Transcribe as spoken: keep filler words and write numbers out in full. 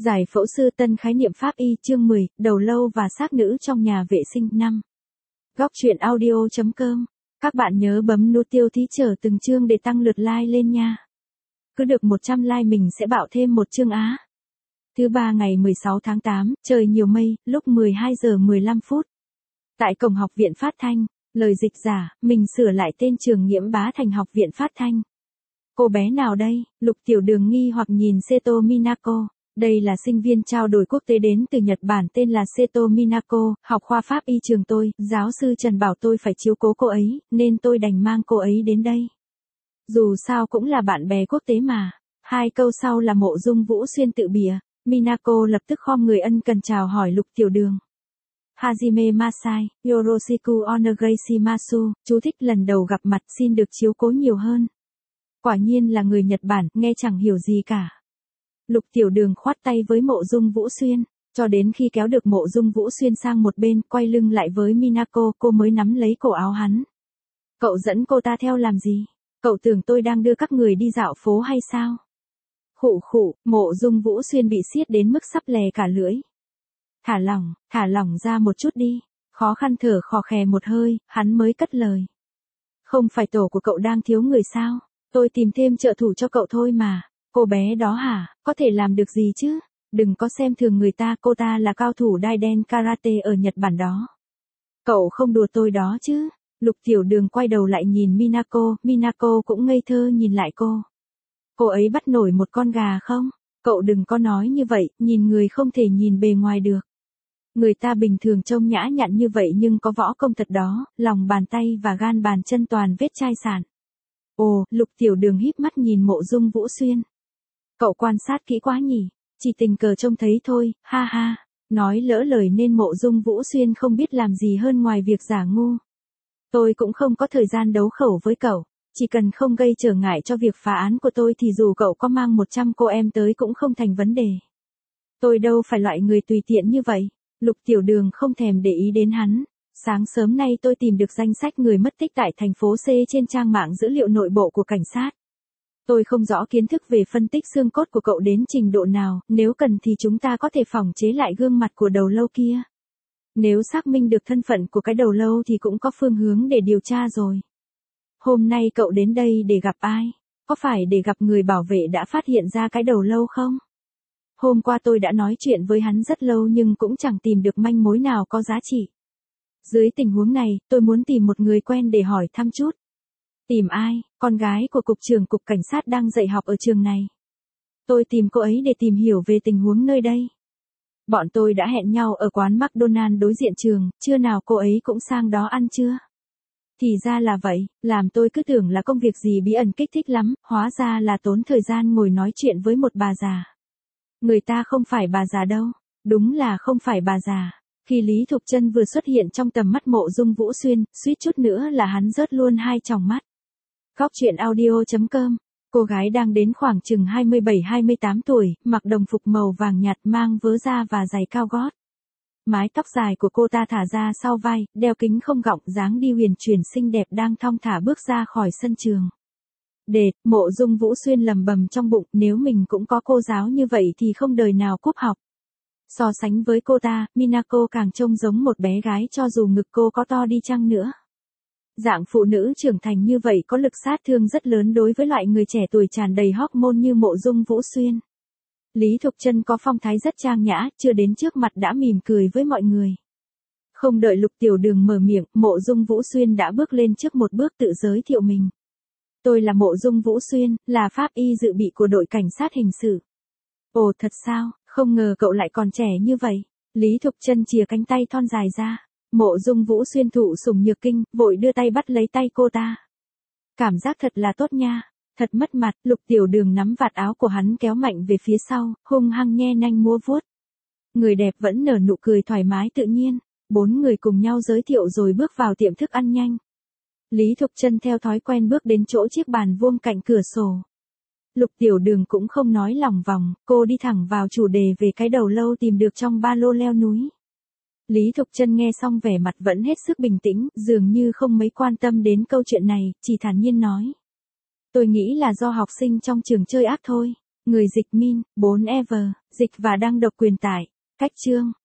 Giải phẫu sư tân khái niệm pháp y chương mười, đầu lâu và xác nữ trong nhà vệ sinh năm. Góc truyện audio.com. Các bạn nhớ bấm nút tiêu thí chờ từng chương để tăng lượt like lên nha. Cứ được một trăm like mình sẽ bạo thêm một chương á. Thứ ba ngày mười sáu tháng tám, trời nhiều mây, lúc mười hai giờ mười lăm phút. Tại cổng học viện phát thanh, lời dịch giả, mình sửa lại tên trường Nghiễm Bá thành học viện phát thanh. Cô bé nào đây? Lục Tiểu Đường nghi hoặc nhìn Seto Minako. Đây là sinh viên trao đổi quốc tế đến từ Nhật Bản tên là Seto Minako, học khoa pháp y trường tôi, giáo sư Trần bảo tôi phải chiếu cố cô ấy, nên tôi đành mang cô ấy đến đây. Dù sao cũng là bạn bè quốc tế mà. Hai câu sau là Mộ Dung Vũ Xuyên tự bịa, Minako lập tức khom người ân cần chào hỏi Lục Tiểu Đường. Hajime Masai, Yoroshiku Onegai shimasu, chú thích lần đầu gặp mặt xin được chiếu cố nhiều hơn. Quả nhiên là người Nhật Bản, nghe chẳng hiểu gì cả. Lục Tiểu Đường khoát tay với Mộ Dung Vũ Xuyên, cho đến khi kéo được Mộ Dung Vũ Xuyên sang một bên, quay lưng lại với Minako, cô mới nắm lấy cổ áo hắn. Cậu dẫn cô ta theo làm gì? Cậu tưởng tôi đang đưa các người đi dạo phố hay sao? Khụ khụ, Mộ Dung Vũ Xuyên bị siết đến mức sắp lè cả lưỡi. Thả lỏng, thả lỏng ra một chút đi. Khó khăn thở khò khè một hơi, hắn mới cất lời. Không phải tổ của cậu đang thiếu người sao? Tôi tìm thêm trợ thủ cho cậu thôi mà. Cô bé đó hả, có thể làm được gì chứ? Đừng có xem thường người ta, cô ta là cao thủ đai đen karate ở Nhật Bản đó. Cậu không đùa tôi đó chứ? Lục Tiểu Đường quay đầu lại nhìn Minako, Minako cũng ngây thơ nhìn lại cô. Cô ấy bắt nổi một con gà không? Cậu đừng có nói như vậy, nhìn người không thể nhìn bề ngoài được. Người ta bình thường trông nhã nhặn như vậy nhưng có võ công thật đó, lòng bàn tay và gan bàn chân toàn vết chai sạn. Ồ, Lục Tiểu Đường híp mắt nhìn Mộ Dung Vũ Xuyên. Cậu quan sát kỹ quá nhỉ, chỉ tình cờ trông thấy thôi, ha ha. Nói lỡ lời nên Mộ Dung Vũ Xuyên không biết làm gì hơn ngoài việc giả ngu. Tôi cũng không có thời gian đấu khẩu với cậu, chỉ cần không gây trở ngại cho việc phá án của tôi thì dù cậu có mang một trăm cô em tới cũng không thành vấn đề. Tôi đâu phải loại người tùy tiện như vậy. Lục Tiểu Đường không thèm để ý đến hắn. Sáng sớm nay tôi tìm được danh sách người mất tích tại thành phố C trên trang mạng dữ liệu nội bộ của cảnh sát. Tôi không rõ kiến thức về phân tích xương cốt của cậu đến trình độ nào, nếu cần thì chúng ta có thể phỏng chế lại gương mặt của đầu lâu kia. Nếu xác minh được thân phận của cái đầu lâu thì cũng có phương hướng để điều tra rồi. Hôm nay cậu đến đây để gặp ai? Có phải để gặp người bảo vệ đã phát hiện ra cái đầu lâu không? Hôm qua tôi đã nói chuyện với hắn rất lâu nhưng cũng chẳng tìm được manh mối nào có giá trị. Dưới tình huống này, tôi muốn tìm một người quen để hỏi thăm chút. Tìm ai? Con gái của cục trưởng cục cảnh sát đang dạy học ở trường này. Tôi tìm cô ấy để tìm hiểu về tình huống nơi đây. Bọn tôi đã hẹn nhau ở quán McDonald đối diện trường, trưa nào cô ấy cũng sang đó ăn trưa. Thì ra là vậy, làm tôi cứ tưởng là công việc gì bí ẩn kích thích lắm, hóa ra là tốn thời gian ngồi nói chuyện với một bà già. Người ta không phải bà già đâu, đúng là không phải bà già. Khi Lý Thục Trân vừa xuất hiện trong tầm mắt Mộ Dung Vũ Xuyên, suýt chút nữa là hắn rớt luôn hai tròng mắt. Góc truyện audio.com. Cô gái đang đến khoảng chừng hai mươi bảy hai mươi tám tuổi, mặc đồng phục màu vàng nhạt mang vớ da và giày cao gót. Mái tóc dài của cô ta thả ra sau vai, đeo kính không gọng, dáng đi huyền chuyển xinh đẹp đang thong thả bước ra khỏi sân trường. Đệt, Mộ Dung Vũ Xuyên lầm bầm trong bụng, nếu mình cũng có cô giáo như vậy thì không đời nào cúp học. So sánh với cô ta, Minako càng trông giống một bé gái cho dù ngực cô có to đi chăng nữa. Dạng phụ nữ trưởng thành như vậy có lực sát thương rất lớn đối với loại người trẻ tuổi tràn đầy hormone như Mộ Dung Vũ Xuyên. Lý Thục Trân có phong thái rất trang nhã, chưa đến trước mặt đã mỉm cười với mọi người. Không đợi Lục Tiểu Đường mở miệng, Mộ Dung Vũ Xuyên đã bước lên trước một bước tự giới thiệu mình. Tôi là Mộ Dung Vũ Xuyên, là pháp y dự bị của đội cảnh sát hình sự. Ồ thật sao, không ngờ cậu lại còn trẻ như vậy. Lý Thục Trân chìa cánh tay thon dài ra. Mộ Dung Vũ Xuyên thụ sủng nhược kinh, vội đưa tay bắt lấy tay cô ta. Cảm giác thật là tốt nha. Thật mất mặt, Lục Tiểu Đường nắm vạt áo của hắn kéo mạnh về phía sau, hung hăng nhe nanh múa vuốt. Người đẹp vẫn nở nụ cười thoải mái tự nhiên. Bốn người cùng nhau giới thiệu rồi bước vào tiệm thức ăn nhanh. Lý Thục Trân theo thói quen bước đến chỗ chiếc bàn vuông cạnh cửa sổ. Lục Tiểu Đường cũng không nói lòng vòng, cô đi thẳng vào chủ đề về cái đầu lâu tìm được trong ba lô leo núi. Lý Thục Trân nghe xong vẻ mặt vẫn hết sức bình tĩnh, dường như không mấy quan tâm đến câu chuyện này, chỉ thản nhiên nói. Tôi nghĩ là do học sinh trong trường chơi ác thôi. Người dịch min, bốn Ever, dịch và đăng độc quyền tải. Cách chương.